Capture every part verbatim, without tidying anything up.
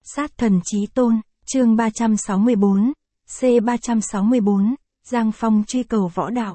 Sát thần chí tôn, chương ba trăm sáu mươi bốn, C ba trăm sáu mươi bốn, Giang Phong truy cầu võ đạo.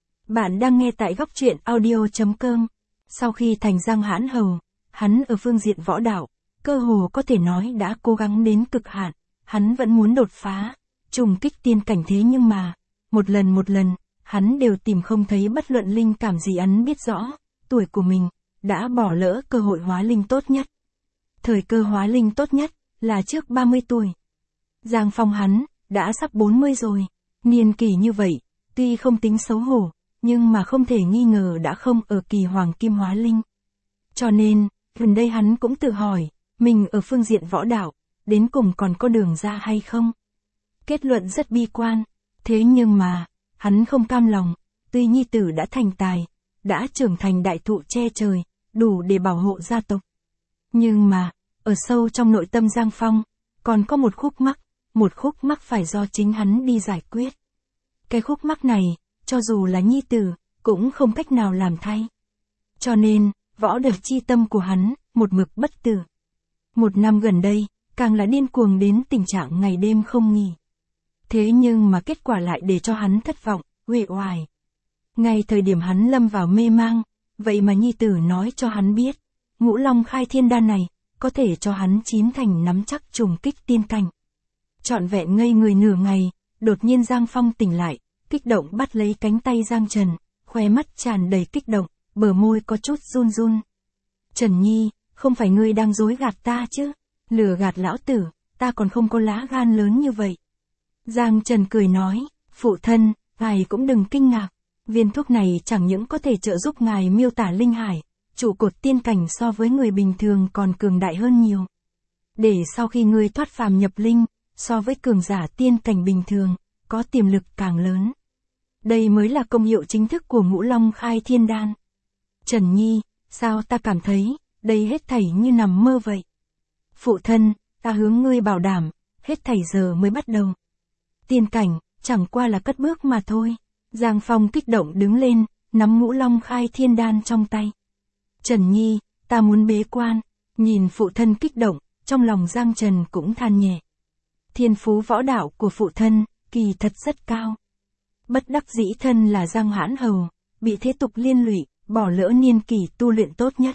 Bạn đang nghe tại góc truyện audio.com. Sau khi thành Giang Hãn Hầu, hắn ở phương diện võ đạo, cơ hồ có thể nói đã cố gắng đến cực hạn, hắn vẫn muốn đột phá, trùng kích tiên cảnh thế nhưng mà, một lần một lần, hắn đều tìm không thấy bất luận linh cảm gì. Hắn biết rõ, tuổi của mình, đã bỏ lỡ cơ hội hóa linh tốt nhất. Thời cơ hóa linh tốt nhất, là trước ba mươi tuổi. Giang Phong hắn, đã sắp bốn mươi rồi, niên kỷ như vậy, tuy không tính xấu hổ, nhưng mà không thể nghi ngờ đã không ở kỳ hoàng kim hóa linh. Cho nên, gần đây hắn cũng tự hỏi, mình ở phương diện võ đạo, đến cùng còn có đường ra hay không? Kết luận rất bi quan, thế nhưng mà, hắn không cam lòng, tuy nhi tử đã thành tài, đã trưởng thành đại thụ che trời, đủ để bảo hộ gia tộc. Nhưng mà, ở sâu trong nội tâm Giang Phong, còn có một khúc mắc, một khúc mắc phải do chính hắn đi giải quyết. Cái khúc mắc này, cho dù là nhi tử, cũng không cách nào làm thay. Cho nên, võ đạo chi tâm của hắn, một mực bất tử. Một năm gần đây, càng là điên cuồng đến tình trạng ngày đêm không nghỉ. Thế nhưng mà kết quả lại để cho hắn thất vọng, uể oải. Ngay thời điểm hắn lâm vào mê mang, vậy mà nhi tử nói cho hắn biết, Ngũ Long Khai Thiên Đan này, có thể cho hắn chín thành nắm chắc trùng kích tiên cảnh. Trọn vẹn ngây người nửa ngày, đột nhiên Giang Phong tỉnh lại, kích động bắt lấy cánh tay Giang Trần, khóe mắt tràn đầy kích động, bờ môi có chút run run. Trần Nhi, không phải ngươi đang dối gạt ta chứ? Lừa gạt lão tử, ta còn không có lá gan lớn như vậy. Giang Trần cười nói, phụ thân, ngài cũng đừng kinh ngạc, viên thuốc này chẳng những có thể trợ giúp ngài miêu tả linh hải, trụ cột tiên cảnh so với người bình thường còn cường đại hơn nhiều. Để sau khi ngươi thoát phàm nhập linh, so với cường giả tiên cảnh bình thường, có tiềm lực càng lớn. Đây mới là công hiệu chính thức của Ngũ Long Khai Thiên Đan. Trần Nhi, sao ta cảm thấy, đây hết thảy như nằm mơ vậy? Phụ thân, ta hướng ngươi bảo đảm, hết thảy giờ mới bắt đầu. Tiên cảnh, chẳng qua là cất bước mà thôi. Giang Phong kích động đứng lên, nắm Ngũ Long Khai Thiên Đan trong tay. Trần Nhi, ta muốn bế quan. Nhìn phụ thân kích động, trong lòng Giang Trần cũng than nhẹ. Thiên phú võ đạo của phụ thân, kỳ thật rất cao. Bất đắc dĩ thân là Giang Hãn Hầu, bị thế tục liên lụy, bỏ lỡ niên kỷ tu luyện tốt nhất.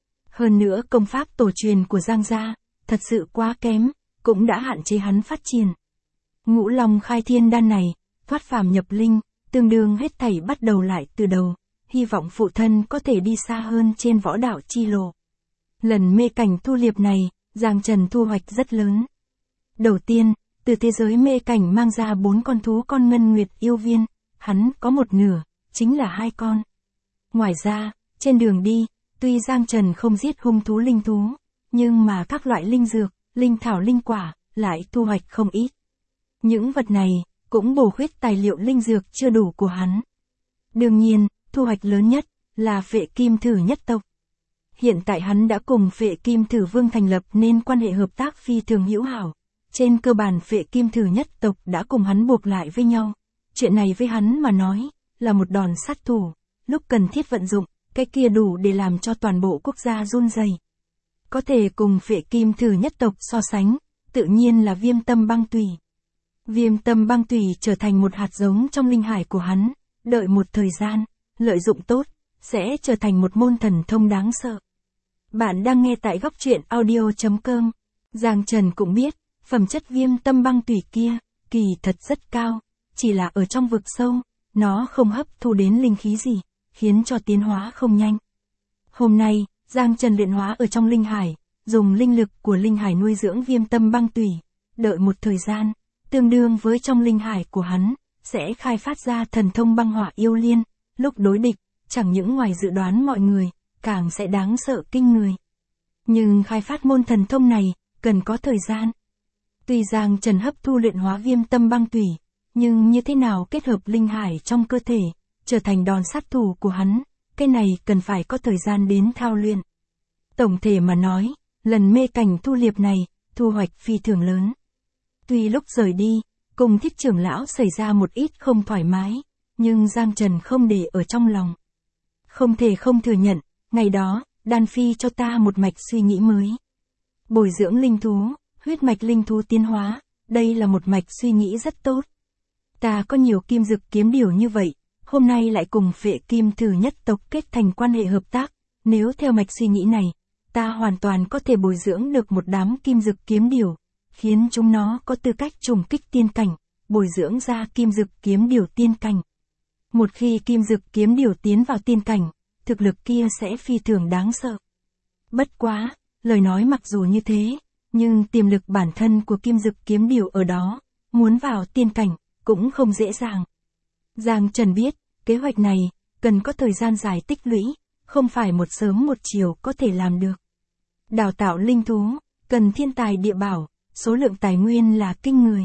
Hơn nữa công pháp tổ truyền của Giang gia, thật sự quá kém, cũng đã hạn chế hắn phát triển. Ngũ Long Khai Thiên Đan này, thoát phàm nhập linh, tương đương hết thảy bắt đầu lại từ đầu, hy vọng phụ thân có thể đi xa hơn trên võ đạo chi lộ. Lần mê cảnh thu liệp này, Giang Trần thu hoạch rất lớn. Đầu tiên, từ thế giới mê cảnh mang ra bốn con thú con ngân nguyệt yêu viên, hắn có một nửa, chính là hai con. Ngoài ra, trên đường đi, tuy Giang Trần không giết hung thú linh thú, nhưng mà các loại linh dược, linh thảo linh quả, lại thu hoạch không ít. Những vật này, cũng bổ khuyết tài liệu linh dược chưa đủ của hắn. Đương nhiên, thu hoạch lớn nhất, là Phệ Kim Thử nhất tộc. Hiện tại hắn đã cùng Phệ Kim Thử Vương thành lập nên quan hệ hợp tác phi thường hữu hảo. Trên cơ bản Phệ Kim Thử nhất tộc đã cùng hắn buộc lại với nhau. Chuyện này với hắn mà nói, là một đòn sát thủ, lúc cần thiết vận dụng, cái kia đủ để làm cho toàn bộ quốc gia run rẩy. Có thể cùng Phệ Kim Thử nhất tộc so sánh, tự nhiên là Viêm Tâm Băng Tùy. Viêm Tâm Băng Tùy trở thành một hạt giống trong linh hải của hắn, đợi một thời gian, lợi dụng tốt, sẽ trở thành một môn thần thông đáng sợ. Bạn đang nghe tại góc truyện audio.com. Giang Trần cũng biết, phẩm chất Viêm Tâm Băng Tùy kia, kỳ thật rất cao, chỉ là ở trong vực sâu, nó không hấp thu đến linh khí gì, khiến cho tiến hóa không nhanh. Hôm nay, Giang Trần luyện hóa ở trong linh hải, dùng linh lực của linh hải nuôi dưỡng Viêm Tâm Băng Tùy, đợi một thời gian, tương đương với trong linh hải của hắn, sẽ khai phát ra thần thông băng hỏa yêu liên, lúc đối địch, chẳng những ngoài dự đoán mọi người, càng sẽ đáng sợ kinh người. Nhưng khai phát môn thần thông này, cần có thời gian. Tuy Giang Trần hấp thu luyện hóa Viêm Tâm Băng Tùy, nhưng như thế nào kết hợp linh hải trong cơ thể, trở thành đòn sát thủ của hắn, cái này cần phải có thời gian đến thao luyện. Tổng thể mà nói, lần mê cảnh thu liệp này, thu hoạch phi thường lớn. Tuy lúc rời đi, cùng Thiết trưởng lão xảy ra một ít không thoải mái, nhưng Giang Trần không để ở trong lòng. Không thể không thừa nhận, ngày đó, Đan Phi cho ta một mạch suy nghĩ mới. Bồi dưỡng linh thú, huyết mạch linh thú tiến hóa, đây là một mạch suy nghĩ rất tốt. Ta có nhiều kim dực kiếm điểu như vậy, hôm nay lại cùng Phệ Kim Thử nhất tộc kết thành quan hệ hợp tác, nếu theo mạch suy nghĩ này, ta hoàn toàn có thể bồi dưỡng được một đám kim dực kiếm điểu, khiến chúng nó có tư cách trùng kích tiên cảnh, bồi dưỡng ra kim dực kiếm điểu tiên cảnh. Một khi kim dực kiếm điểu tiến vào tiên cảnh, thực lực kia sẽ phi thường đáng sợ. Bất quá, lời nói mặc dù như thế, nhưng tiềm lực bản thân của kim dực kiếm điểu ở đó, muốn vào tiên cảnh, cũng không dễ dàng. Giang Trần biết, kế hoạch này, cần có thời gian dài tích lũy, không phải một sớm một chiều có thể làm được. Đào tạo linh thú, cần thiên tài địa bảo, số lượng tài nguyên là kinh người.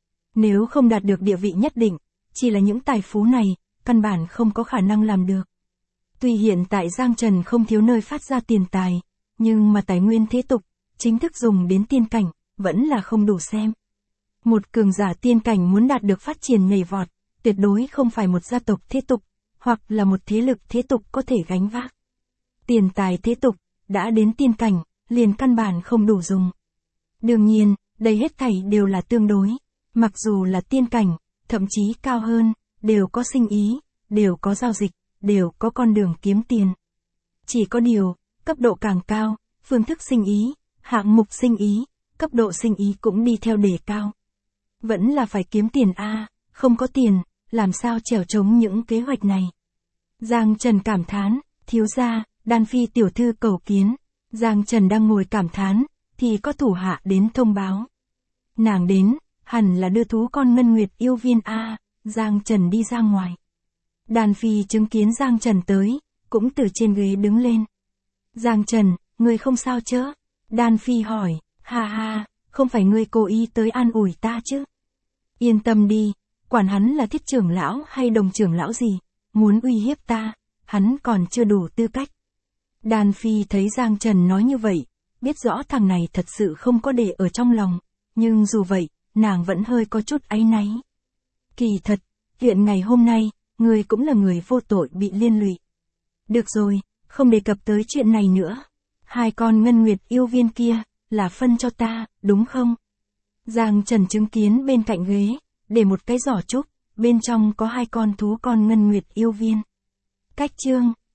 Nếu không đạt được địa vị nhất định, chỉ là những tài phú này, căn bản không có khả năng làm được. Tuy hiện tại Giang Trần không thiếu nơi phát ra tiền tài, nhưng mà tài nguyên thế tục, chính thức dùng đến tiên cảnh, vẫn là không đủ xem. Một cường giả tiên cảnh muốn đạt được phát triển nhảy vọt, tuyệt đối không phải một gia tộc thế tục, hoặc là một thế lực thế tục có thể gánh vác. Tiền tài thế tục, đã đến tiên cảnh, liền căn bản không đủ dùng. Đương nhiên, đây hết thảy đều là tương đối, mặc dù là tiên cảnh, thậm chí cao hơn, đều có sinh ý, đều có giao dịch, đều có con đường kiếm tiền. Chỉ có điều, cấp độ càng cao, phương thức sinh ý, hạng mục sinh ý, cấp độ sinh ý cũng đi theo đề cao. Vẫn là phải kiếm tiền a, không có tiền, làm sao chèo chống những kế hoạch này. Giang Trần cảm thán, thiếu gia, Đan Phi tiểu thư cầu kiến. Giang Trần đang ngồi cảm thán, thì có thủ hạ đến thông báo. Nàng đến, hẳn là đưa thú con ngân nguyệt yêu viên a. Giang Trần đi ra ngoài. Đan Phi chứng kiến Giang Trần tới, cũng từ trên ghế đứng lên. Giang Trần, ngươi không sao chứ? Đan Phi hỏi, ha ha, không phải ngươi cố ý tới an ủi ta chứ? Yên tâm đi, quản hắn là thiết trưởng lão hay đồng trưởng lão gì, muốn uy hiếp ta, hắn còn chưa đủ tư cách. Đan Phi thấy Giang Trần nói như vậy, biết rõ thằng này thật sự không có để ở trong lòng, nhưng dù vậy, nàng vẫn hơi có chút áy náy. Kỳ thật, chuyện ngày hôm nay, người cũng là người vô tội bị liên lụy. Được rồi, không đề cập tới chuyện này nữa. Hai con ngân nguyệt yêu viên kia, là phân cho ta, đúng không? Giang Trần chứng kiến bên cạnh ghế, để một cái giỏ trúc, bên trong có hai con thú con ngân nguyệt yêu viên. Cách chương